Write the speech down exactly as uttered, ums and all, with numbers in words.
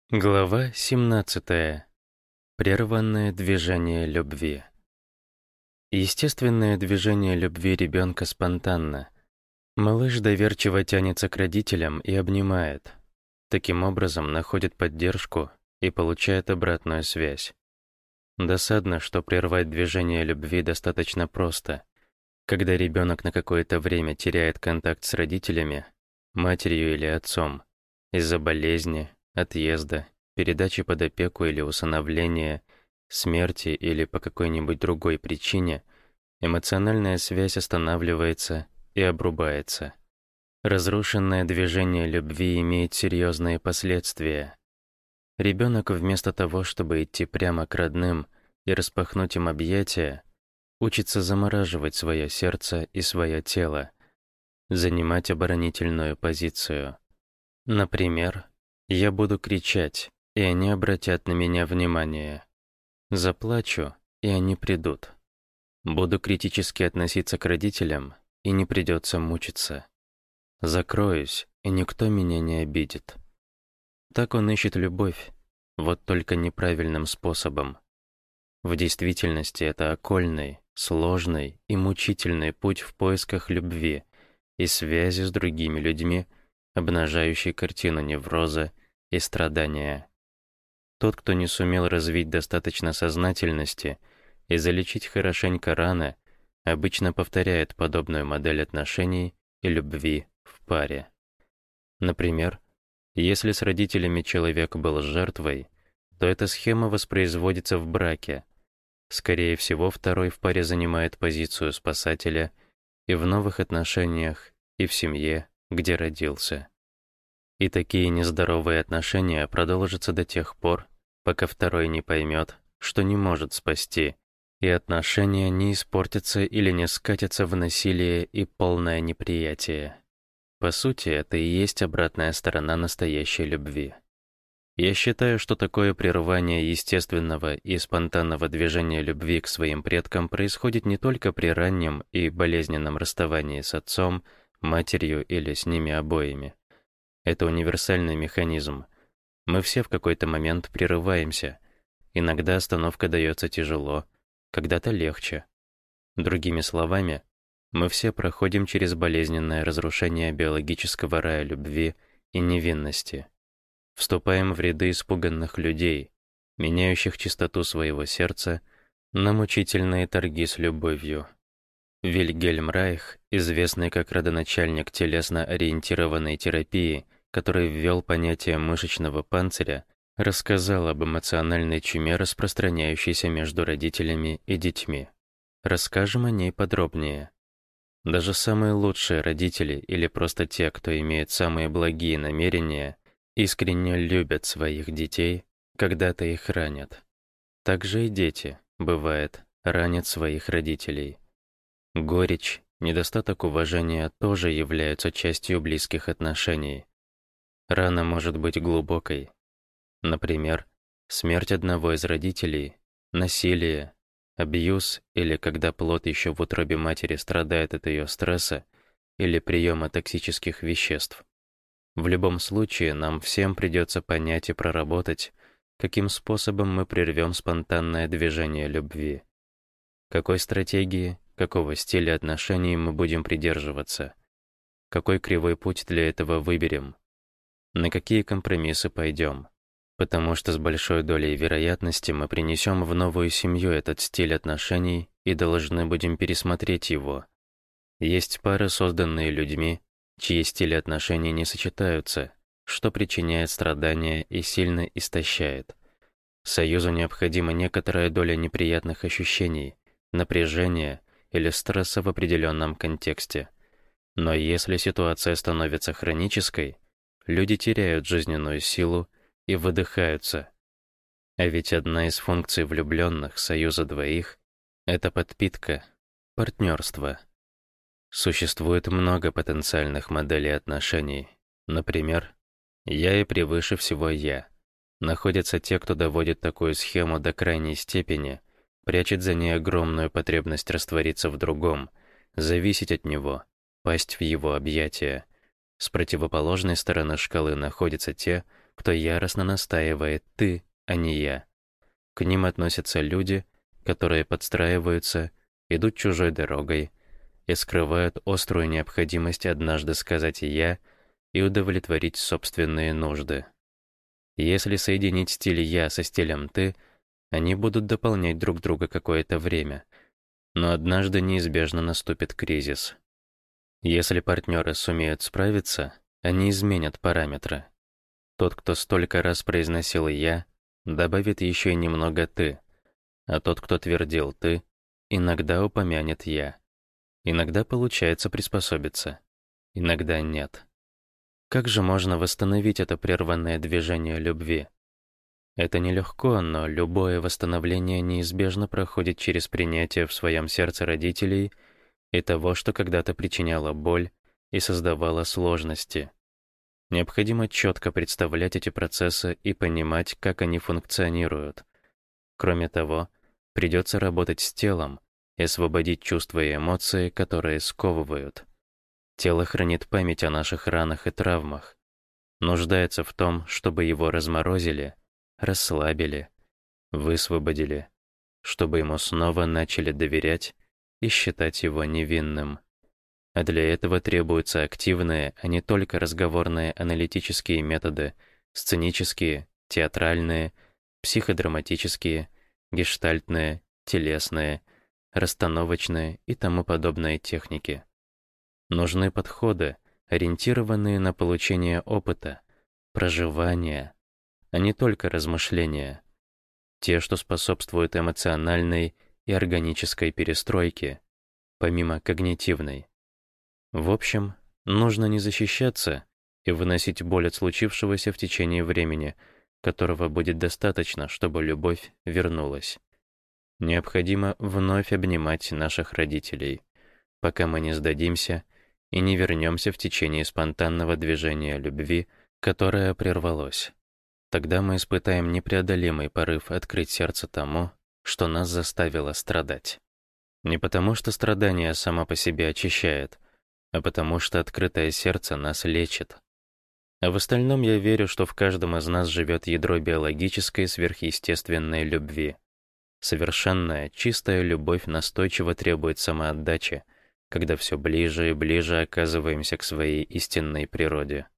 Глава семнадцатая. Прерванное движение любви. Естественное движение любви ребенка спонтанно. Малыш доверчиво тянется к родителям и обнимает. Таким образом находит поддержку и получает обратную связь. Досадно, что прервать движение любви достаточно просто. Когда ребенок на какое-то время теряет контакт с родителями, матерью или отцом, из-за болезни, отъезда, передачи под опеку или усыновления, смерти или по какой-нибудь другой причине, эмоциональная связь останавливается и обрубается. Разрушенное движение любви имеет серьезные последствия. Ребенок вместо того, чтобы идти прямо к родным и распахнуть им объятия, учится замораживать свое сердце и свое тело, занимать оборонительную позицию. Например, я буду кричать, и они обратят на меня внимание. Заплачу, и они придут. Буду критически относиться к родителям, и не придется мучиться. Закроюсь, и никто меня не обидит. Так он ищет любовь, вот только неправильным способом. В действительности это окольный, сложный и мучительный путь в поисках любви и связи с другими людьми, обнажающий картину невроза и страдания. Тот, кто не сумел развить достаточно сознательности и залечить хорошенько раны, обычно повторяет подобную модель отношений и любви в паре. Например, если с родителями человек был жертвой, то эта схема воспроизводится в браке. Скорее всего, второй в паре занимает позицию спасателя и в новых отношениях, и в семье, где родился. И такие нездоровые отношения продолжатся до тех пор, пока второй не поймет, что не может спасти, и отношения не испортятся или не скатятся в насилие и полное неприятие. По сути, это и есть обратная сторона настоящей любви. Я считаю, что такое прерывание естественного и спонтанного движения любви к своим предкам происходит не только при раннем и болезненном расставании с отцом, матерью или с ними обоими. Это универсальный механизм. Мы все в какой-то момент прерываемся. Иногда остановка дается тяжело, когда-то легче. Другими словами, мы все проходим через болезненное разрушение биологического рая любви и невинности. Вступаем в ряды испуганных людей, меняющих чистоту своего сердца на мучительные торги с любовью. Вильгельм Райх, известный как родоначальник телесно-ориентированной терапии, который ввел понятие мышечного панциря, рассказал об эмоциональной чуме, распространяющейся между родителями и детьми. Расскажем о ней подробнее. Даже самые лучшие родители или просто те, кто имеет самые благие намерения, искренне любят своих детей, когда-то их ранят. Также и дети, бывает, ранят своих родителей. Горечь, недостаток уважения тоже являются частью близких отношений. Рана может быть глубокой. Например, смерть одного из родителей, насилие, абьюз или когда плод еще в утробе матери страдает от ее стресса или приема токсических веществ. В любом случае, нам всем придется понять и проработать, каким способом мы прервем спонтанное движение любви. Какой стратегии, какого стиля отношений мы будем придерживаться? Какой кривой путь для этого выберем? На какие компромиссы пойдем? Потому что с большой долей вероятности мы принесем в новую семью этот стиль отношений и должны будем пересмотреть его. Есть пары, созданные людьми, чьи стили отношений не сочетаются, что причиняет страдания и сильно истощает. Союзу необходима некоторая доля неприятных ощущений, напряжения или стресса в определенном контексте. Но если ситуация становится хронической, люди теряют жизненную силу и выдыхаются. А ведь одна из функций влюбленных, союза двоих, это подпитка, партнерство. Существует много потенциальных моделей отношений. Например, «я и превыше всего я». Находятся те, кто доводит такую схему до крайней степени, прячет за ней огромную потребность раствориться в другом, зависеть от него, пасть в его объятия. С противоположной стороны шкалы находятся те, кто яростно настаивает «ты», а не «я». К ним относятся люди, которые подстраиваются, идут чужой дорогой и скрывают острую необходимость однажды сказать «я» и удовлетворить собственные нужды. Если соединить стиль «я» со стилем «ты», они будут дополнять друг друга какое-то время, но однажды неизбежно наступит кризис. Если партнеры сумеют справиться, они изменят параметры. Тот, кто столько раз произносил «я», добавит еще и немного «ты», а тот, кто твердил «ты», иногда упомянет «я». Иногда получается приспособиться, иногда нет. Как же можно восстановить это прерванное движение любви? Это нелегко, но любое восстановление неизбежно проходит через принятие в своем сердце родителей и того, что когда-то причиняло боль и создавало сложности. Необходимо четко представлять эти процессы и понимать, как они функционируют. Кроме того, придется работать с телом и освободить чувства и эмоции, которые сковывают. Тело хранит память о наших ранах и травмах, нуждается в том, чтобы его разморозили, расслабили, высвободили, чтобы ему снова начали доверять и считать его невинным. А для этого требуются активные, а не только разговорные аналитические методы, сценические, театральные, психодраматические, гештальтные, телесные, расстановочные и тому подобные техники. Нужны подходы, ориентированные на получение опыта, проживания, а не только размышления. Те, что способствуют эмоциональной и органической перестройке, помимо когнитивной. В общем, нужно не защищаться и выносить боль от случившегося в течение времени, которого будет достаточно, чтобы любовь вернулась. Необходимо вновь обнимать наших родителей, пока мы не сдадимся и не вернемся в течение спонтанного движения любви, которое прервалось. Тогда мы испытаем непреодолимый порыв открыть сердце тому, что нас заставило страдать. Не потому, что страдание само по себе очищает, а потому что открытое сердце нас лечит. А в остальном я верю, что в каждом из нас живет ядро биологической сверхъестественной любви. Совершенная, чистая любовь настойчиво требует самоотдачи, когда все ближе и ближе оказываемся к своей истинной природе.